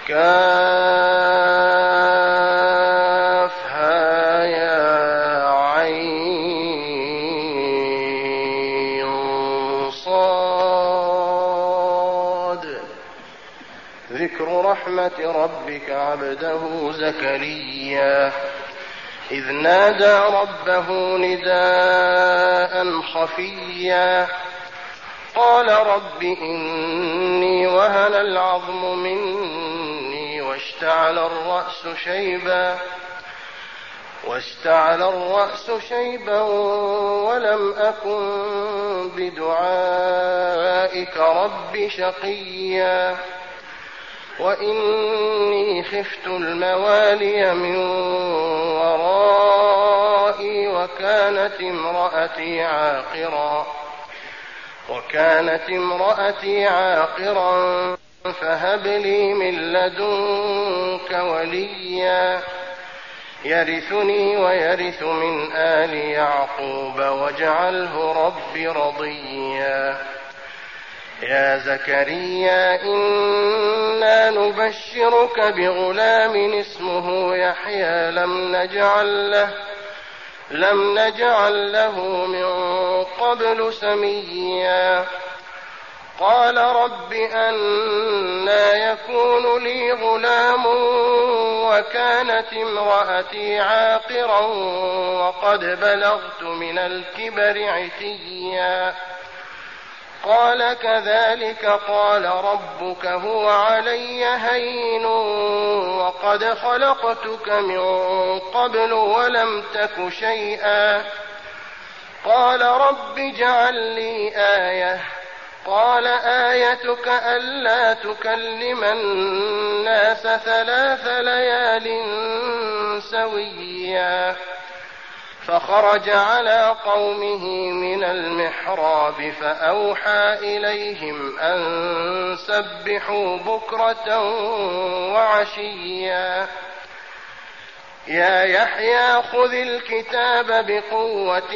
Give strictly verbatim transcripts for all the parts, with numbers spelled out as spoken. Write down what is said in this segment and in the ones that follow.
كافها يا عين صاد. ذكر رحمة ربك عبده زكريا إذ نادى ربه نداء خفيا قال رب إني وهن العظم مني واشتعل الرأس شيبا واشتعل الرأس شيبا ولم أكن بدعائك رب شقيا وإني خفت الموالي من ورائي وكانت امرأتي عاقرا وكانت امرأتي عاقرا فهب لي من لدنك وليا يرثني ويرث من آل يعقوب واجعله رب رضيا. يا زكريا إنا نبشرك بغلام اسمه يحيى لم نجعل له لم نجعل له من قبل سميا قال رب أنى يكون لي غلام وكانت امرأتي عاقرا وقد بلغت من الكبر عتيا قال كذلك قال ربك هو علي هين وقد خلقتك من قبل ولم تك شيئا قال رب اجعل لي آية قال آيتك ألا تكلم الناس ثلاث ليال سويا فخرج على قومه من المحراب فأوحى إليهم أن سبحوا بكرة وعشيا يا يحيى خذ الكتاب بقوة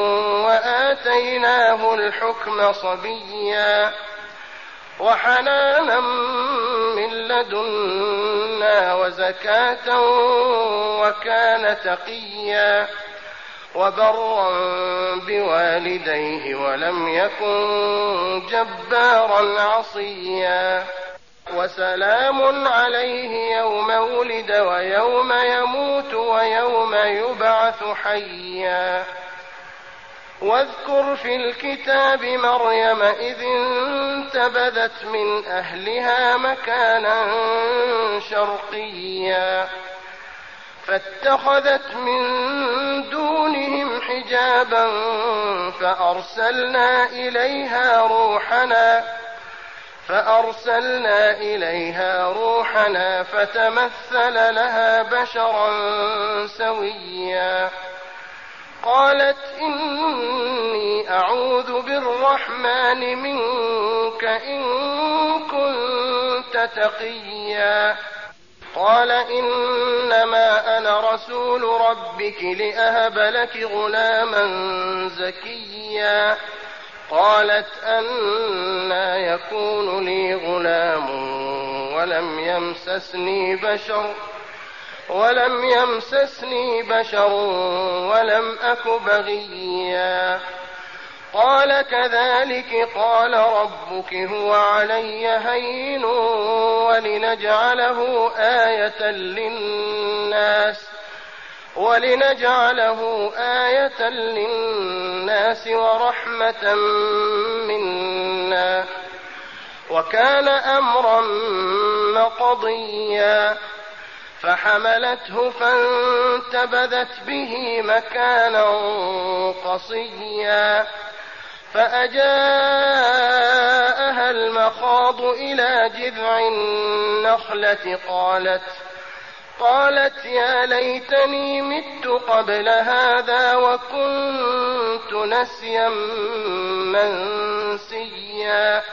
وآتيناه الحكم صبيا وحنانا من لدنا وزكاة وكان تقيا وبرا بوالديه ولم يكن جبارا عصيا وسلام عليه يوم ولد ويوم يموت ويوم يبعث حيا واذكر في الكتاب مريم إذ انتبذت من أهلها مكانا شرقيا فاتخذت من دونهم حجابا فأرسلنا إليها روحنا فأرسلنا إليها روحنا فتمثل لها بشرا سويا قالت إني أعوذ بالرحمن منك إن كنت تقيا قال إنما أنا رسول ربك لأهب لك غلاما زكيا قالت أنى يكون لي غلام ولم يمسسني بشر ولم يمسسني بشر ولم أك بغيا قال كذلك قال ربك هو علي هين ولنجعله آية للناس ولنجعله آية للناس ورحمة منا وكان أمرا مقضيا فحملته فانتبذت به مكانا قصيا فأجاءها المخاض إلى جذع النخلة قالت قالت يا ليتني مت قبل هذا وكنت نسيا منسيا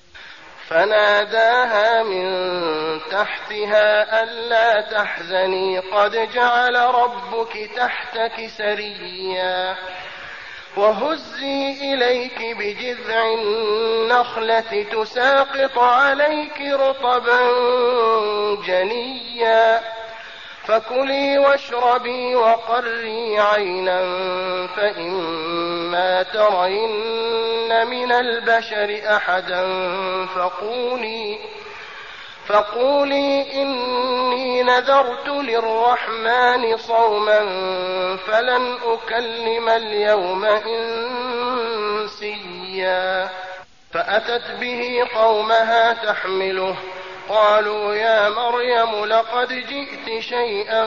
فناداها من تحتها ألا تحزني قد جعل ربك تحتك سريا وهزي إليك بجذع النخلة تساقط عليك رطبا جنيا فكلي واشربي وقري عينا فإما ترين من البشر أحدا فقولي فقولي إني نذرت للرحمن صوما فلن أكلم اليوم إنسيا فأتت به قومها تحمله قالوا يا مريم لقد جئت شيئا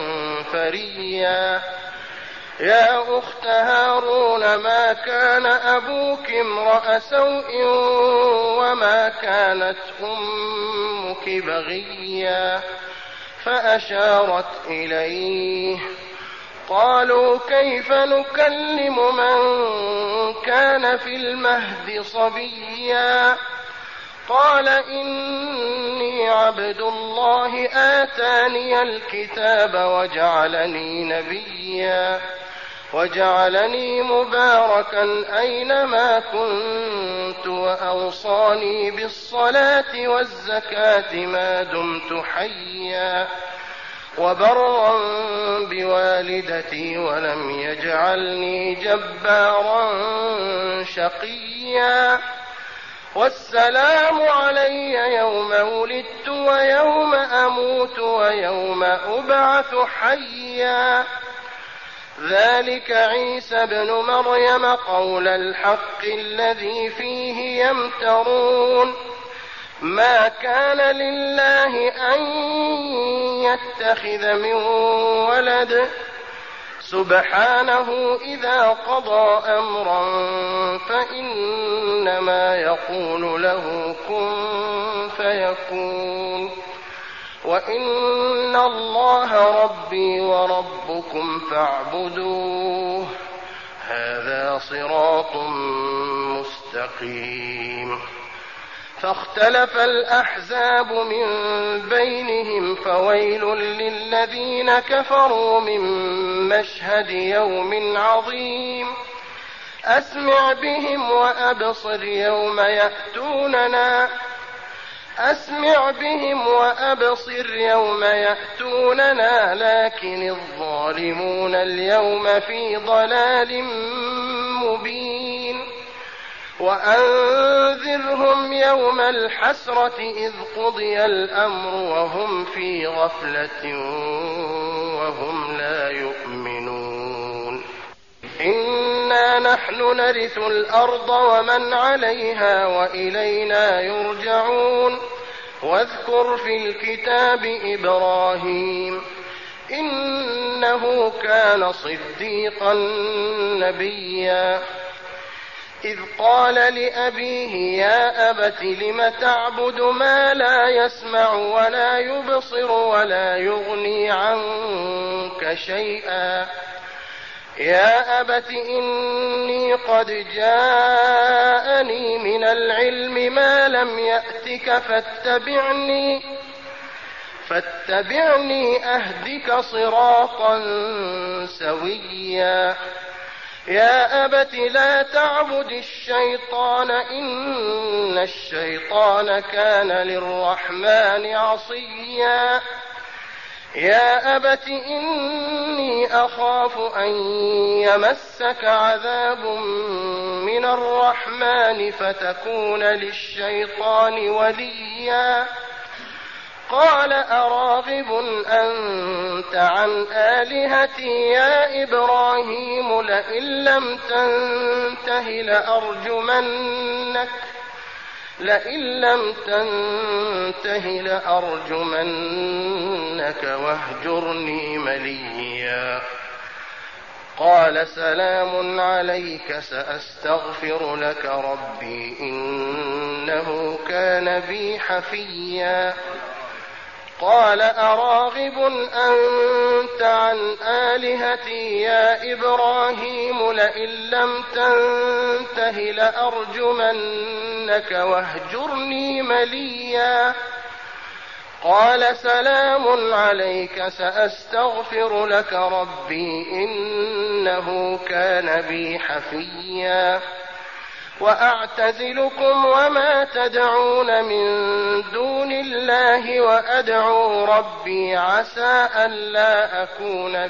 فريا يا أخت هارون ما كان أبوك امرأ سوء وما كانت أمك بغيا فأشارت إليه قالوا كيف نكلم من كان في المهد صبيا قال إني عبد الله آتاني الكتاب وجعلني نبيا وجعلني مباركا أينما كنت وأوصاني بالصلاة والزكاة ما دمت حيا وبرا بوالدتي ولم يجعلني جبارا شقيا والسلام علي يوم ولدت ويوم أموت ويوم أبعث حيا ذلك عيسى ابن مريم قول الحق الذي فيه يمترون ما كان لله أن يتخذ من ولد سبحانه إذا قضى أمرا فإنما يقول له كن فيكون وإن الله ربي وربكم فاعبدوه هذا صراط مستقيم فاختلف الأحزاب من بينهم فويل للذين كفروا من مشهد يوم عظيم أسمع بهم وأبصر يوم يأتوننا أسمع بهم وأبصر يوم يأتوننا لكن الظالمون اليوم في ضلال مبين وأنذرهم يوم الحسرة إذ قضي الأمر وهم في غفلة وهم لا يؤمنون إنا نحن نرث الأرض ومن عليها وإلينا يرجعون واذكر في الكتاب إبراهيم إنه كان صديقا نبيا إذ قال لأبيه يا أبت لم تعبد ما لا يسمع ولا يبصر ولا يغني عنك شيئا يا أبت إني قد جاءني من العلم ما لم يأتك فاتبعني فاتبعني أهدك صراطا سويا يا أبت لا تعبد الشيطان إن الشيطان كان للرحمن عصيا يا أبت إني أخاف أن يمسك عذاب من الرحمن فتكون للشيطان وليا قال أراغب أنت عن آلهتي يا إبراهيم لئن لم تنته لأرجمنك لئن لم تنته لأرجمنك واهجرني مليا قال سلام عليك سأستغفر لك ربي إنه كان بي حفيا قال أراغب أنت عن آلهتي يا إبراهيم لئن لم تنته لأرجمنك واهجرني مليا قال سلام عليك سأستغفر لك ربي إنه كان بي حفيا وأعتزلكم وما تدعون من دون الله وأدعو ربي عسى ألا أكون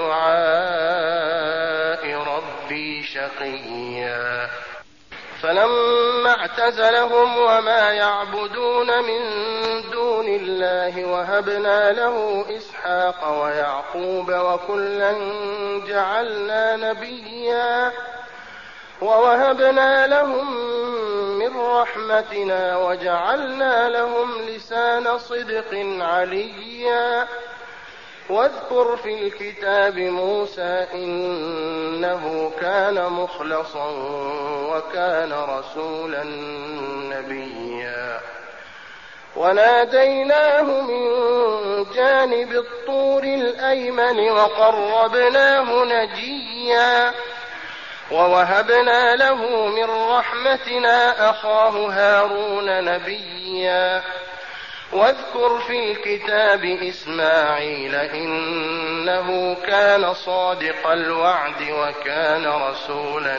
بدعاء ربي شقيا فلما اعتزلهم وما يعبدون من دون الله وهبنا له إسحاق ويعقوب وكلا جعلنا نبيا ووهبنا لهم من رحمتنا وجعلنا لهم لسان صدق عليا واذكر في الكتاب موسى إنه كان مخلصا وكان رسولا نبيا وناديناه من جانب الطور الأيمن وقربناه نجيا ووهبنا له من رحمتنا أخاه هارون نبيا واذكر في الكتاب إسماعيل إنه كان صادق الوعد وكان رسولا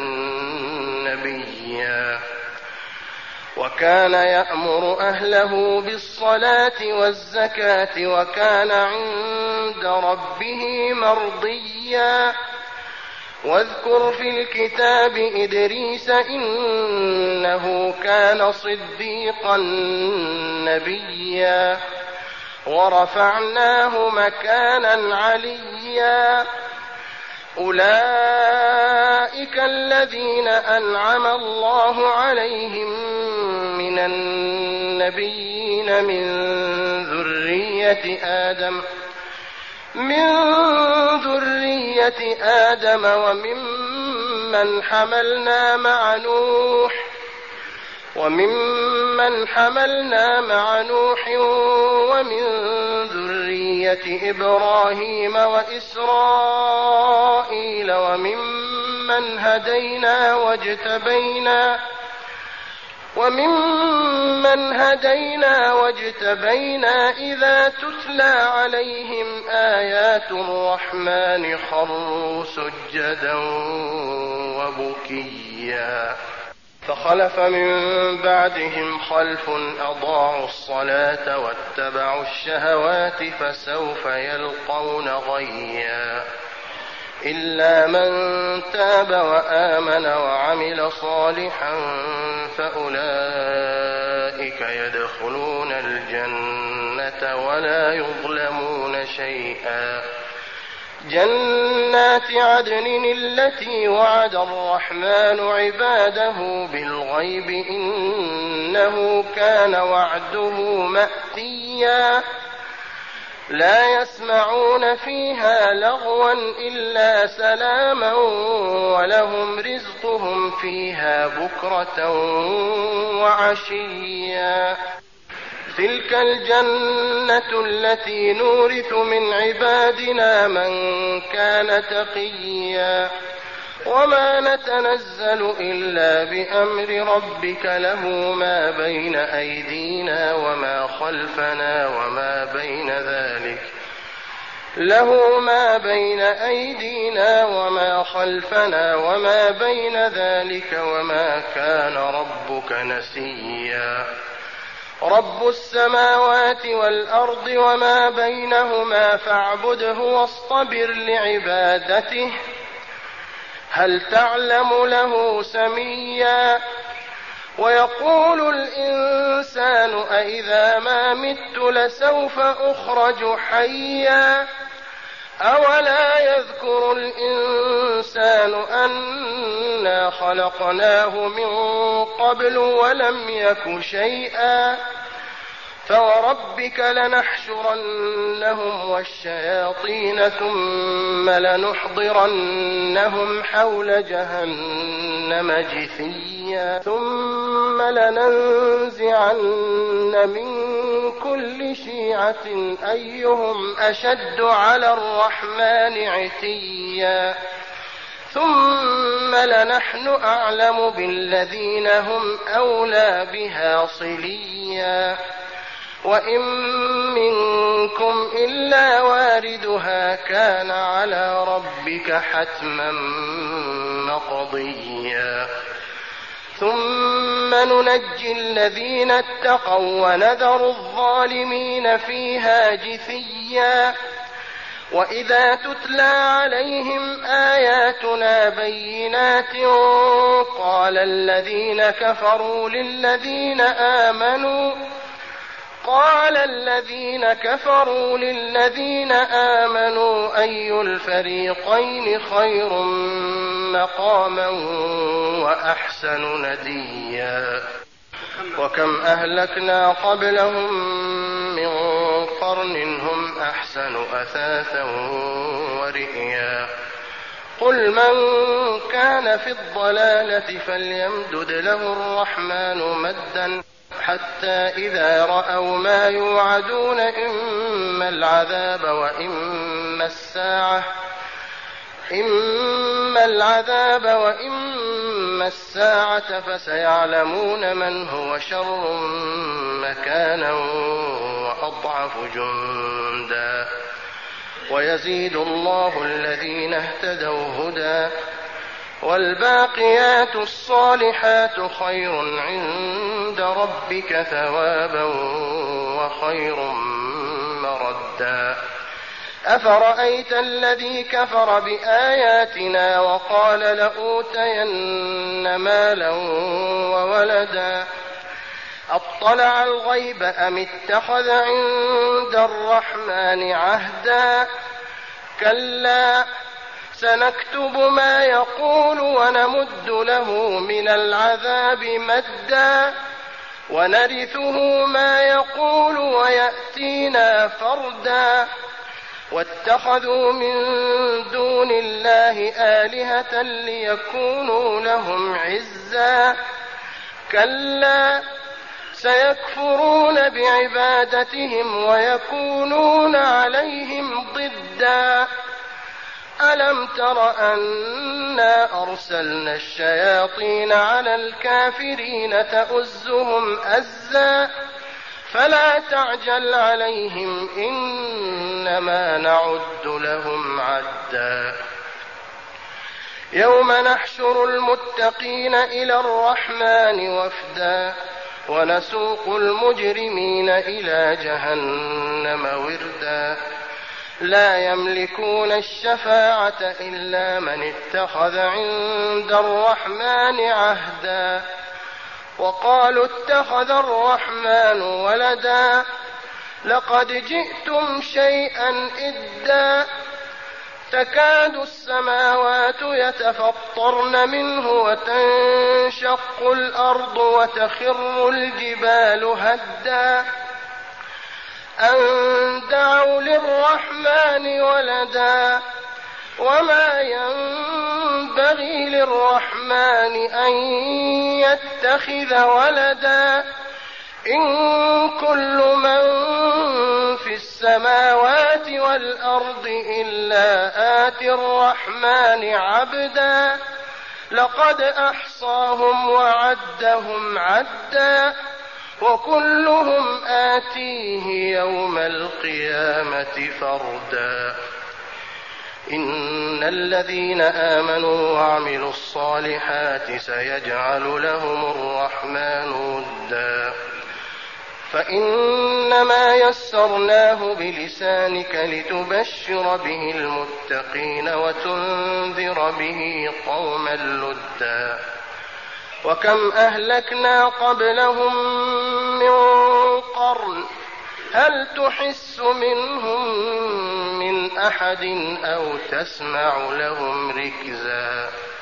نبيا وكان يأمر أهله بالصلاة والزكاة وكان عند ربه مرضيا واذكر في الكتاب إدريس إنه كان صديقا نبيا ورفعناه مكانا عليا أولئك الذين أنعم الله عليهم من النبيين من ذرية آدم من ذرية آدم وممن حملنا مع نوح وممن حملنا مع نوح ومن ذرية إبراهيم وإسرائيل وممن هدينا واجتبينا وممن هدينا واجتبينا إذا تتلى عليهم آيات الرحمن خروا سجدا وبكيا فخلف من بعدهم خلف أضاعوا الصلاة واتبعوا الشهوات فسوف يلقون غيا إلا من تاب وآمن وعمل صالحا فأولئك يدخلون الجنة ولا يظلمون شيئا جنات عدن التي وعد الرحمن عباده بالغيب إنه كان وعده مأتيا لا يسمعون فيها لغوا إلا سلاما ولهم رزقهم فيها بكرة وعشيا تلك الجنة التي نورث من عبادنا من كان تقيا وما نتنزل إلا بأمر ربك له ما بين أيدينا وما خلفنا وما بين ذلك له ما بين أيدينا وما خلفنا وما بين ذلك وما كان ربك نسيا رب السماوات والأرض وما بينهما فاعبده واصطبر لعبادته هل تعلم له سميا ويقول الإنسان أإذا ما مت لسوف أخرج حيا أولا يذكر الإنسان أنا خلقناه من قبل ولم يك شيئا فوربك لنحشرنهم والشياطين ثم لنحضرنهم حول جهنم جثيا ثم لننزعن من كل شيعة أيهم أشد على الرحمن عتيا ثم لنحن أعلم بالذين هم أولى بها صليا وإن منكم إلا واردها كان على ربك حتما مقضيا ثم ننجي الذين اتقوا ونذر الظالمين فيها جثيا وإذا تتلى عليهم آياتنا بينات قال الذين كفروا للذين آمنوا قال الذين كفروا للذين آمنوا أي الفريقين خير مقاما وأحسن نديا وكم أهلكنا قبلهم من قرن هم أحسن أثاثا ورئيا قل من كان في الضلالة فليمدد له الرحمن مدا حتى إذا رأوا ما يوعدون إما العذاب وإما الساعة إما العذاب وإما الساعة فسيعلمون من هو شر مكانا وأضعف جندا ويزيد الله الذين اهتدوا هدى والباقيات الصالحات خير عند ربك ثوابا وخير مردا أفرأيت الذي كفر بآياتنا وقال لأوتين مالا وولدا أطلع الغيب أم اتخذ عند الرحمن عهدا كلا سنكتب ما يقول ونمد له من العذاب مدا ونرثه ما يقول ويأتينا فردا واتخذوا من دون الله آلهة ليكونوا لهم عزا كلا سيكفرون بعبادتهم ويكونون عليهم ضدا ألم تر أنا أرسلنا الشياطين على الكافرين تؤزهم أزا فلا تعجل عليهم إنما نعد لهم عدا يوم نحشر المتقين إلى الرحمن وفدا ونسوق المجرمين إلى جهنم وردا لا يملكون الشفاعة إلا من اتخذ عند الرحمن عهدا وقالوا اتخذ الرحمن ولدا لقد جئتم شيئا إدا تكاد السماوات يتفطرن منه وتنشق الأرض وتخر الجبال هدا أن دعوا للرحمن ولدا وما ينبغي للرحمن أن يتخذ ولدا إن كل من في السماوات والأرض إلا آتي الرحمن عبدا لقد أحصاهم وعدهم عدا وكلهم آتيه يوم القيامة فردا إن الذين آمنوا وعملوا الصالحات سيجعل لهم الرحمن ودا فإنما يسرناه بلسانك لتبشر به المتقين وتنذر به قوما لدا وكم أهلكنا قبلهم من قرن هل تحس منهم من أحد أو تسمع لهم ركزا